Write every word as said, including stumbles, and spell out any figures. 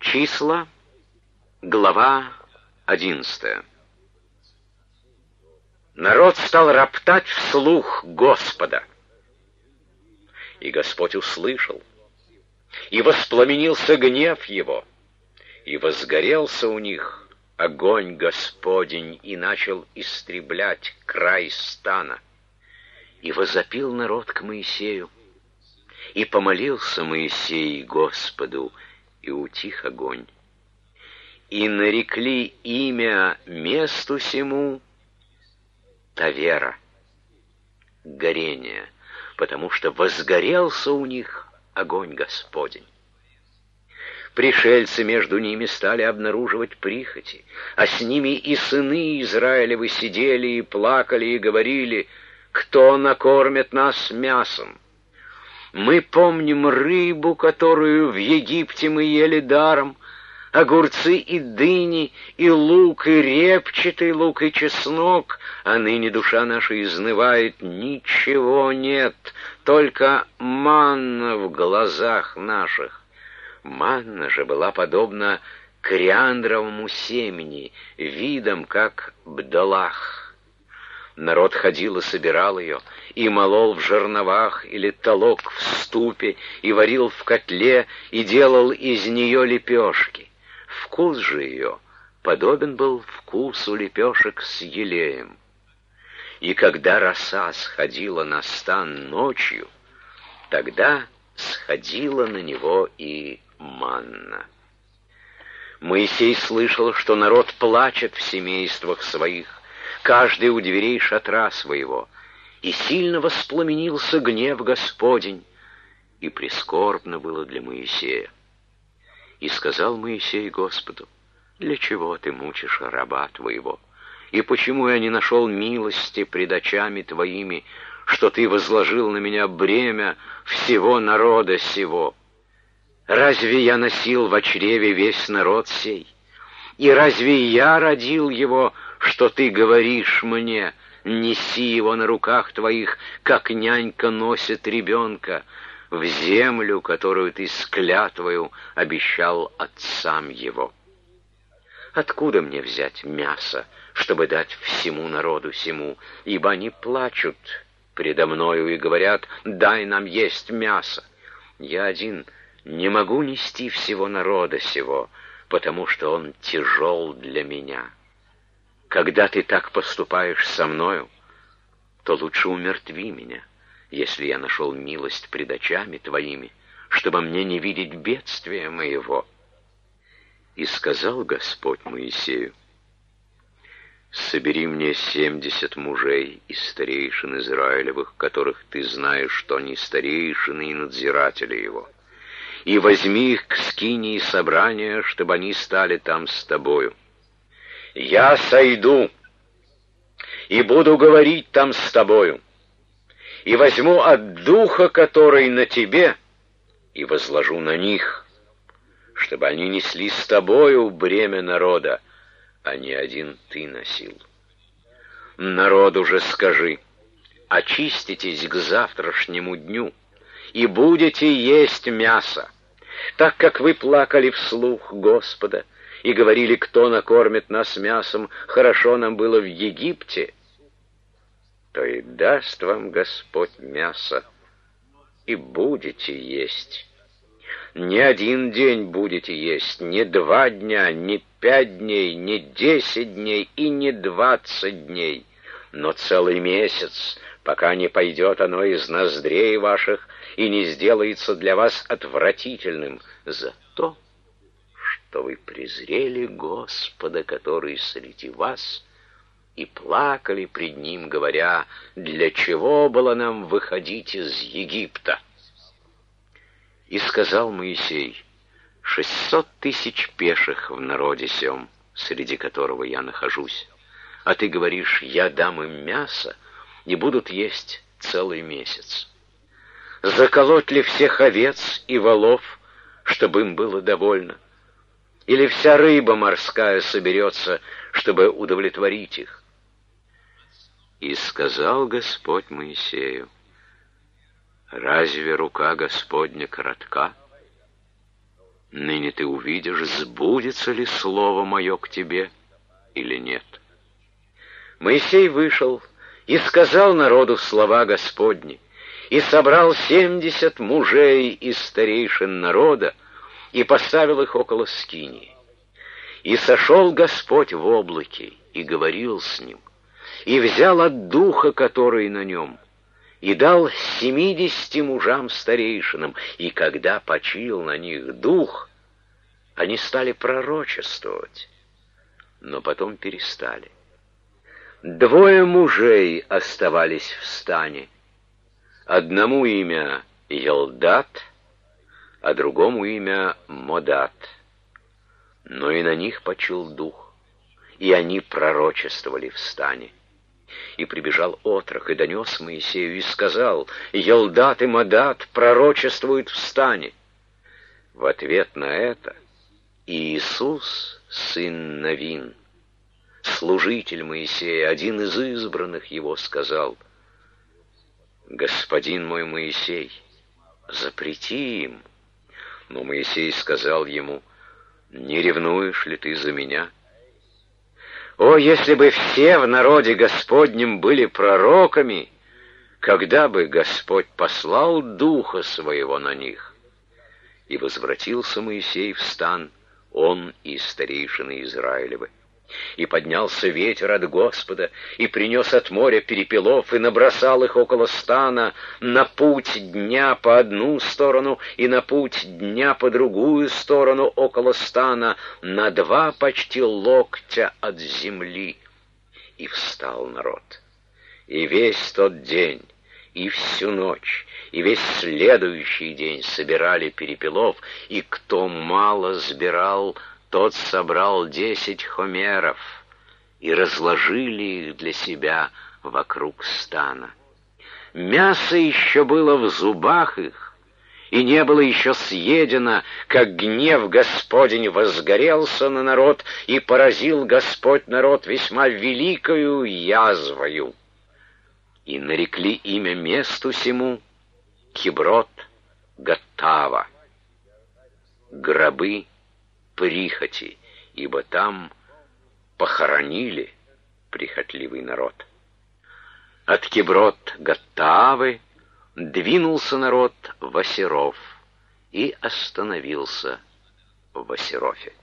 Числа, глава одиннадцатая. Народ стал роптать вслух Господа. И Господь услышал, и воспламенился гнев его, и возгорелся у них огонь Господень, и начал истреблять край стана. И возопил народ к Моисею, и помолился Моисей Господу, и утих огонь. И нарекли имя месту сему Тавера, горение, потому что возгорелся у них огонь Господень. Пришельцы между ними стали обнаруживать прихоти, а с ними и сыны Израилевы сидели и плакали и говорили: «Кто накормит нас мясом? Мы помним рыбу, которую в Египте мы ели даром, огурцы и дыни, и лук, и репчатый лук, и чеснок, а ныне душа наша изнывает, ничего нет, только манна в глазах наших». Манна же была подобна кориандровому семени, видом как бдалах. Народ ходил и собирал ее, и молол в жерновах или толок в ступе, и варил в котле, и делал из нее лепешки. Вкус же ее подобен был вкусу лепешек с елеем. И когда роса сходила на стан ночью, тогда сходила на него и манна. Моисей слышал, что народ плачет в семействах своих, каждый у дверей шатра своего, и сильно воспламенился гнев Господень, и прискорбно было для Моисея. И сказал Моисей Господу: «Для чего ты мучишь раба твоего? И почему я не нашел милости пред очами твоими, что ты возложил на меня бремя всего народа сего? Разве я носил в чреве весь народ сей? И разве я родил его, что ты говоришь мне: неси его на руках твоих, как нянька носит ребенка, в землю, которую ты с клятвою обещал отцам его? Откуда мне взять мясо, чтобы дать всему народу сему? Ибо они плачут предо мною и говорят: дай нам есть мясо. Я один не могу нести всего народа сего, потому что он тяжел для меня. Когда ты так поступаешь со мною, то лучше умертви меня, если я нашел милость пред очами твоими, чтобы мне не видеть бедствия моего». И сказал Господь Моисею: «Собери мне семьдесят мужей из старейшин Израилевых, которых ты знаешь, что они старейшины и надзиратели его, и возьми их к скинии собрания, чтобы они стали там с тобою. Я сойду и буду говорить там с тобою, и возьму от духа, который на тебе, и возложу на них, чтобы они несли с тобою бремя народа, а не один ты носил. Народу же скажи: очиститесь к завтрашнему дню, и будете есть мясо, так как вы плакали вслух Господа и говорили: кто накормит нас мясом, хорошо нам было в Египте, то и даст вам Господь мясо, и будете есть. Не один день будете есть, не два дня, не пять дней, не десять дней и не двадцать дней, но целый месяц, пока не пойдет оно из ноздрей ваших и не сделается для вас отвратительным, за то, что вы презрели Господа, который среди вас, и плакали пред Ним, говоря: для чего было нам выходить из Египта? И сказал Моисей: шестьсот тысяч пеших в народе сем, среди которого я нахожусь, а ты говоришь: я дам им мясо, и будут есть целый месяц. Заколоть ли всех овец и волов, чтобы им было довольно? Или вся рыба морская соберется, чтобы удовлетворить их? И сказал Господь Моисею: разве рука Господня коротка? Ныне ты увидишь, сбудется ли слово мое к тебе или нет». Моисей вышел и сказал народу слова Господни, и собрал семьдесят мужей из старейшин народа, и поставил их около скинии. И сошел Господь в облаке, и говорил с ним, и взял от духа, который на нем, и дал семидесяти мужам старейшинам, и когда почил на них дух, они стали пророчествовать, но потом перестали. Двое мужей оставались в стане, одному имя Елдат, а другому имя Модат. Но и на них почил дух, и они пророчествовали в стане. И прибежал отрок, и донес Моисею, и сказал: «Елдат и Модат пророчествуют в стане». В ответ на это Иисус, сын Навин, служитель Моисея, один из избранных его, сказал: «Господин мой Моисей, запрети им». Но Моисей сказал ему: «Не ревнуешь ли ты за меня? О, если бы все в народе Господнем были пророками, когда бы Господь послал Духа Своего на них!» И возвратился Моисей в стан, он и старейшины Израилевы. И поднялся ветер от Господа, и принес от моря перепелов, и набросал их около стана на путь дня по одну сторону, и на путь дня по другую сторону около стана, на два почти локтя от земли. И встал народ. И весь тот день, и всю ночь, и весь следующий день собирали перепелов, и кто мало сбирал, тот собрал десять хомеров, и разложили их для себя вокруг стана. Мясо еще было в зубах их, и не было еще съедено, как гнев Господень возгорелся на народ, и поразил Господь народ весьма великою язвою. И нарекли имя месту сему Киброт Гаттава, гробы прихоти, ибо там похоронили прихотливый народ. От Киброт Гаттавы двинулся народ в Осиров и остановился в Осирофе.